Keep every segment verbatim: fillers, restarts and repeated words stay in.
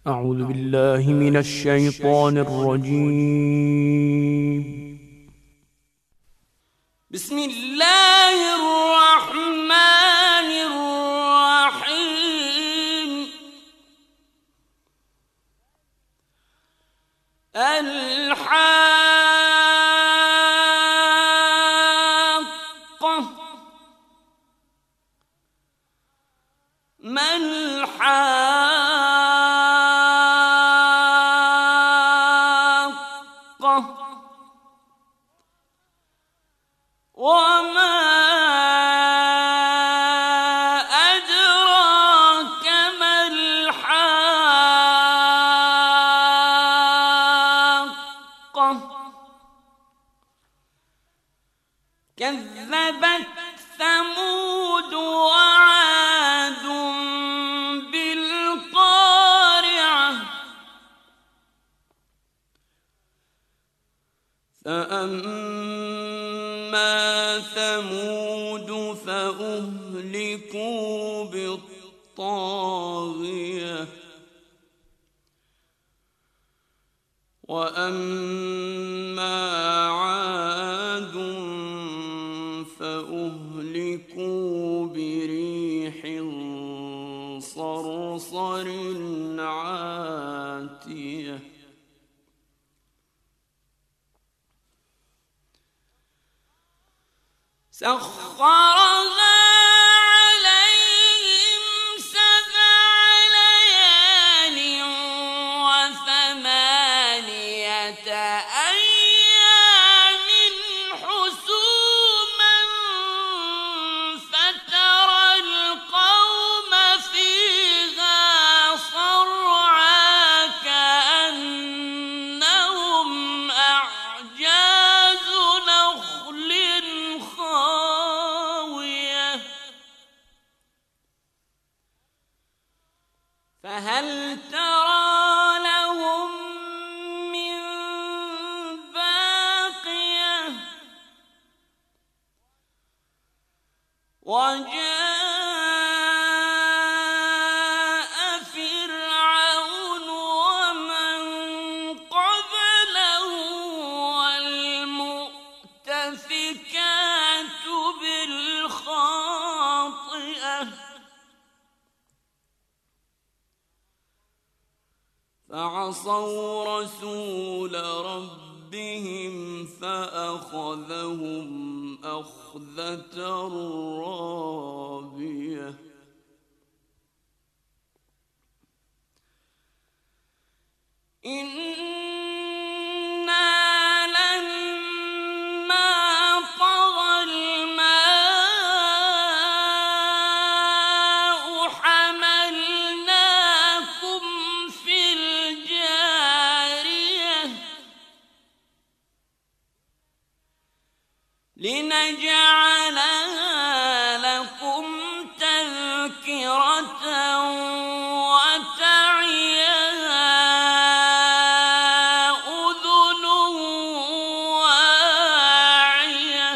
أعوذ بالله من الشيطان الرجيم. بسم الله الرحمن الرحيم. الحاقة ما الحاقة وما أدراك ما الحاقة كذبت ثمود وعاد بالقارعة فأما ثمود فأهلكوا بالطاغية وأما عاد فأهلكوا بريح صرصر عاتية سخرها عليهم سبع ليال وثمانية أيام حسوما فترى القوم فيها صرعى كأنهم أعجاز نخل خاوية فهل ترى لهم من باقية وجاء فرعون ومن قبله والمؤتفكات بالخاطئة فعصوا رسول ربهم فأخذهم أخذة رابية إنا لما طغى الماء حملناكم في الجارية لنجعلها لكم تذكرة وتعيها أذن واعية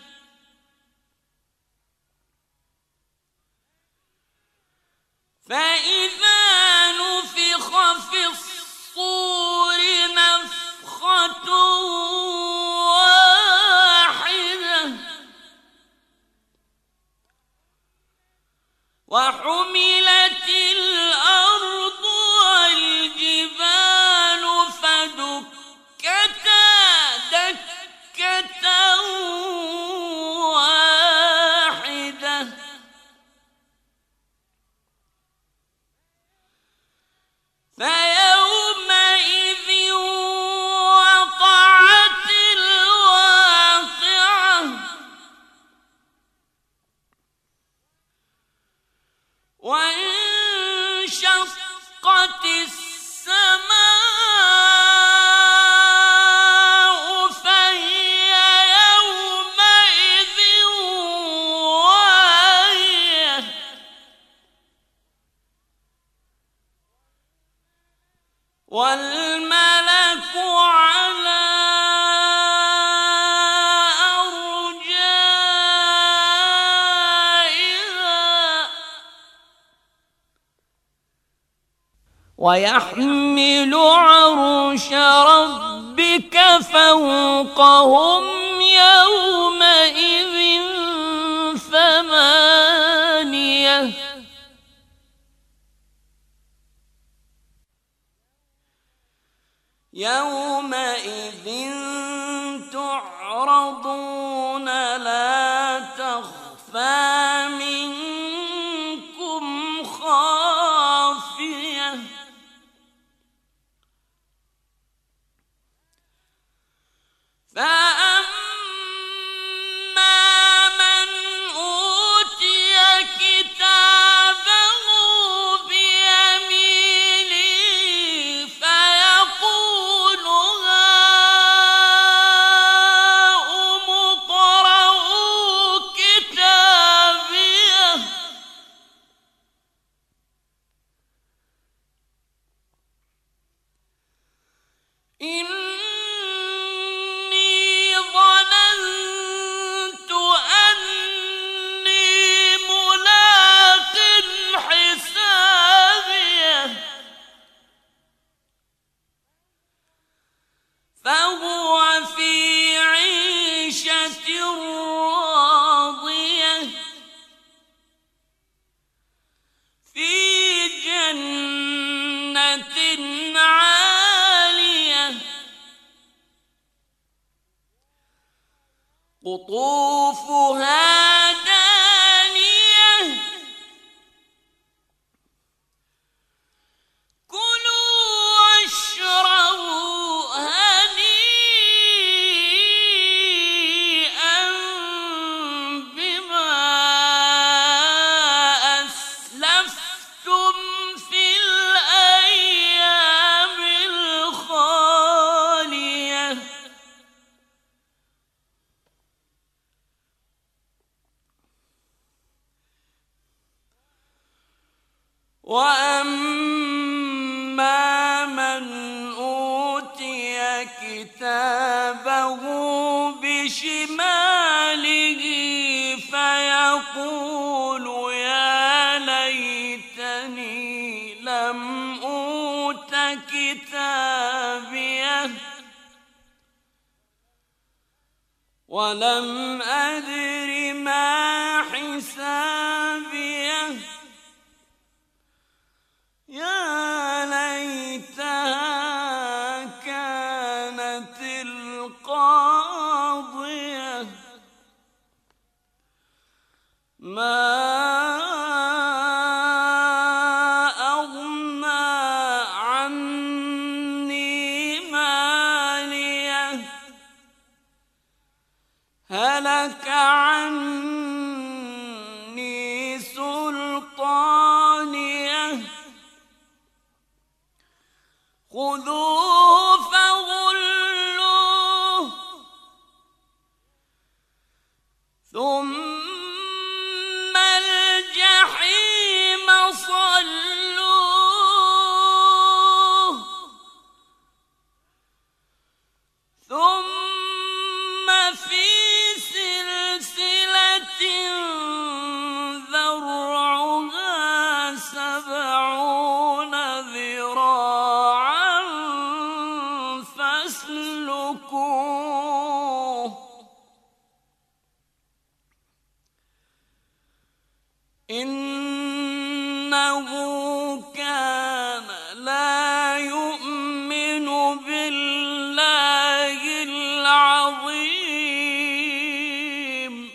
فإذا نفخ في الصور نفخة واحدة وحملت الأرض والجبال فدكتا دكة واحدة فيومئذ وقعت الواقعة وانشقت السماء فهي يومئذ واهية والملك على أرجائها ويحمل عرش ربك فوقهم يومئذ ثمانية يومئذ تعرضون لا تخفى منكم خافية فأما من أوتي كتابه بيمينه فيقول هاؤم اقرءوا كتابيه فهو في عيشة راضية في جنة عالية قطوفها دانية كلوا واشربوا هنيئا بما أسلفتم في الأيام الخالية وأما من أوتي كتابه بشماله فيقول يا ليتني لم أوت كتابيه ولم أدر ما حسابيه يا ليتها كانت القاضية ما أغنى عني ماليه هلك عني سلطانيه خذوه فغلوه ثم الجحيم صلوه ثم في سلسلة ذرعها سبعون ذراعا فاسلكوه إنه كان لا يؤمن بالله العظيم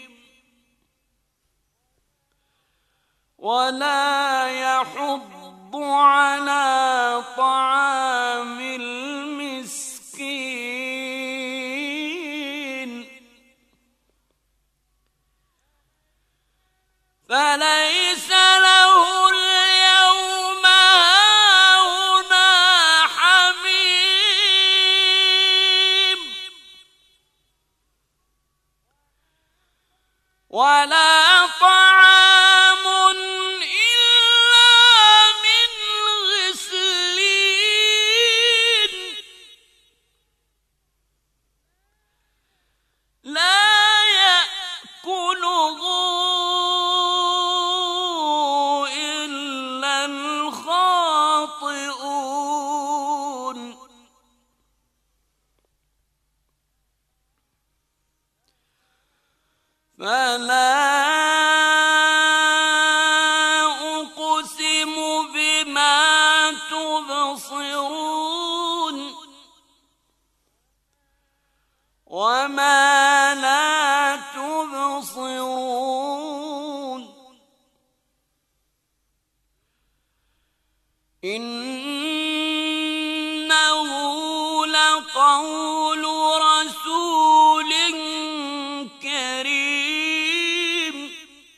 ولا يحض على طعام المسكين فليس له اليوم هاهنا حميم ولا طعام إلا من غسلين فلا أقسم بما تبصرون وما لا تبصرون إنه لقول رسول كريم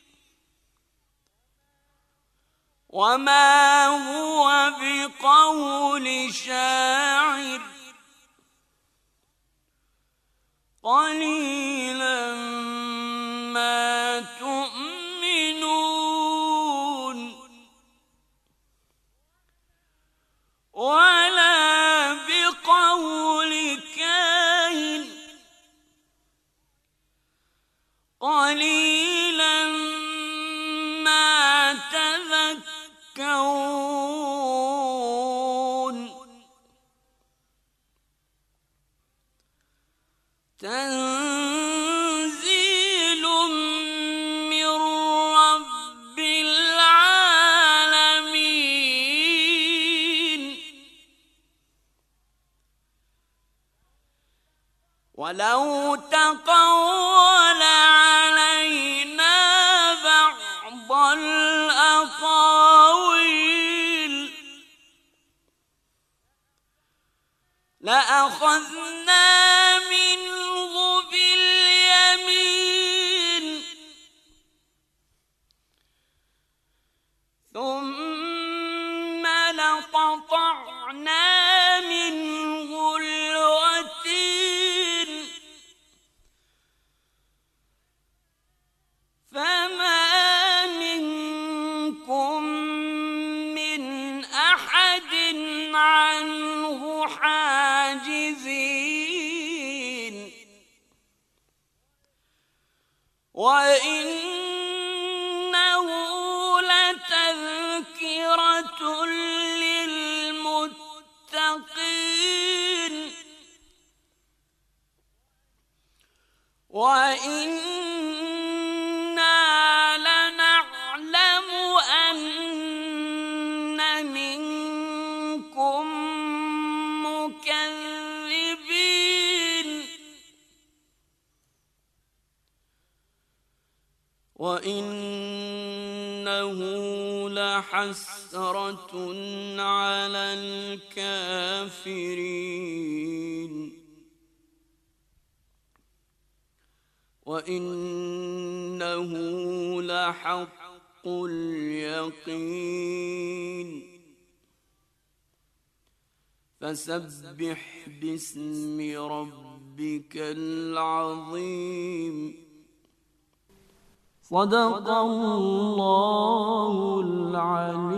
وما هو بقول شاعر قليلا ما تؤمنون ولا بقول كاهن قليلا ما تذكرون تنزيل من رب العالمين ولو تقول علينا بعض الأقاويل لأخذنا منه باليمين ثم لقطعنا منه الوتين فما منكم من أحد عنه حاجزين وإنه لتذكرة للمتقين وإنا لنعلم أن منكم مكذبين وإنه لحسرة على الكافرين وإنه لحق اليقين فسبح باسم ربك العظيم صدق الله العليم.